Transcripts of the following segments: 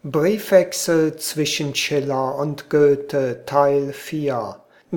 Briefwechsel zwischen Schiller und Goethe Teil 4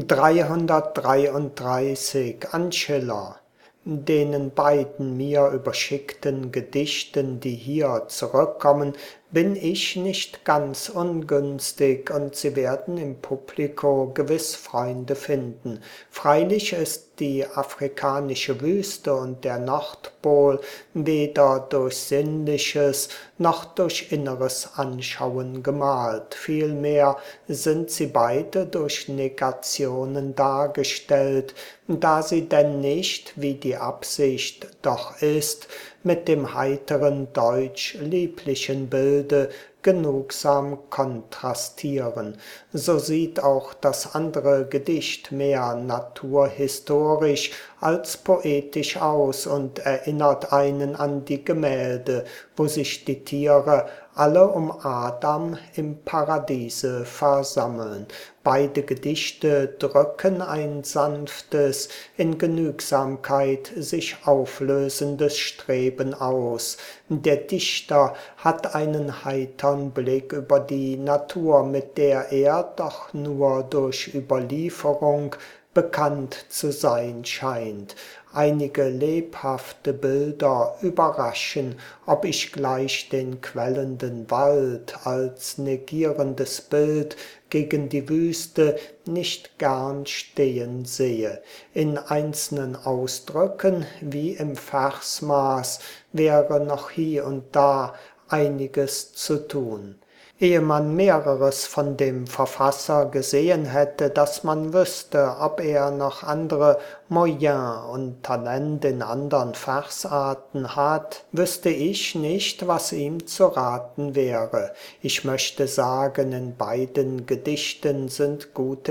333 an Schiller. Denen beiden mir überschickten Gedichten, die hier zurückkommen, bin ich nicht ganz ungünstig, und sie werden im Publiko gewiss Freunde finden. Freilich ist die afrikanische Wüste und der Nordpol weder durch sinnliches noch durch inneres Anschauen gemalt, vielmehr sind sie beide durch Negationen dargestellt, da sie denn nicht, wie die Absicht doch ist, mit dem heiteren deutsch lieblichen Bilde genugsam kontrastieren. So sieht auch das andere Gedicht mehr naturhistorisch als poetisch aus und erinnert einen an die Gemälde, wo sich die Tiere alle um Adam im Paradiese versammeln. Beide Gedichte drücken ein sanftes, in Genügsamkeit sich auflösendes Streben aus. Der Dichter hat einen heitern Blick über die Natur, mit der er doch nur durch Überlieferung bekannt zu sein scheint. Einige lebhafte Bilder überraschen, ob ich gleich den quellenden Wald als negierendes Bild gegen die Wüste nicht gern stehen sehe. In einzelnen Ausdrücken wie im Versmaß wäre noch hie und da einiges zu tun. Ehe man Mehreres von dem Verfasser gesehen hätte, dass man wüsste, ob er noch andere Moyens und Talent in andern Versarten hat, wüsste ich nicht, was ihm zu raten wäre. Ich möchte sagen, in beiden Gedichten sind gute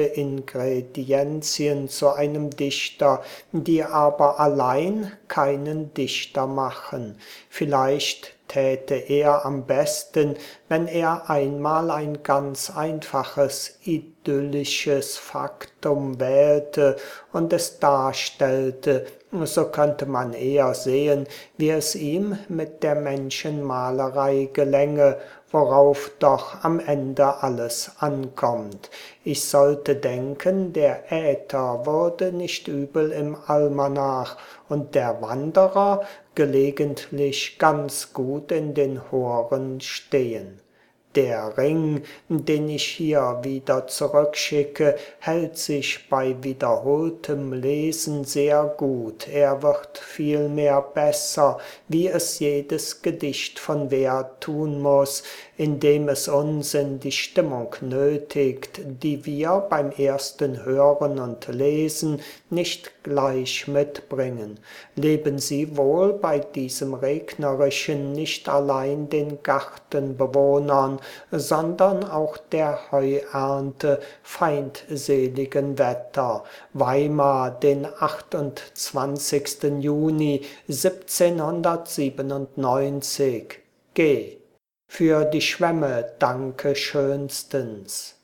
Ingredienzien zu einem Dichter, die aber allein keinen Dichter machen. Vielleicht täte er am besten, wenn er einmal ein ganz einfaches, idyllisches Faktum wählte und es darstellte, so könnte man eher sehen, wie es ihm mit der Menschenmalerei gelänge, worauf doch am Ende alles ankommt. Ich sollte denken, der Äther würde nicht übel im Almanach und der Wanderer gelegentlich ganz gut in den Horen stehen. Der Ring, den ich hier wieder zurückschicke, hält sich bei wiederholtem Lesen sehr gut. Er wird vielmehr besser, wie es jedes Gedicht von Wert tun muss, indem es uns in die Stimmung nötigt, die wir beim ersten Hören und Lesen nicht gleich mitbringen. Leben Sie wohl bei diesem regnerischen, nicht allein den Gartenbewohnern, sondern auch der Heuernte feindseligen Wetter. Weimar, den 28. Juni 1797. G. Für die Schwämme danke schönstens.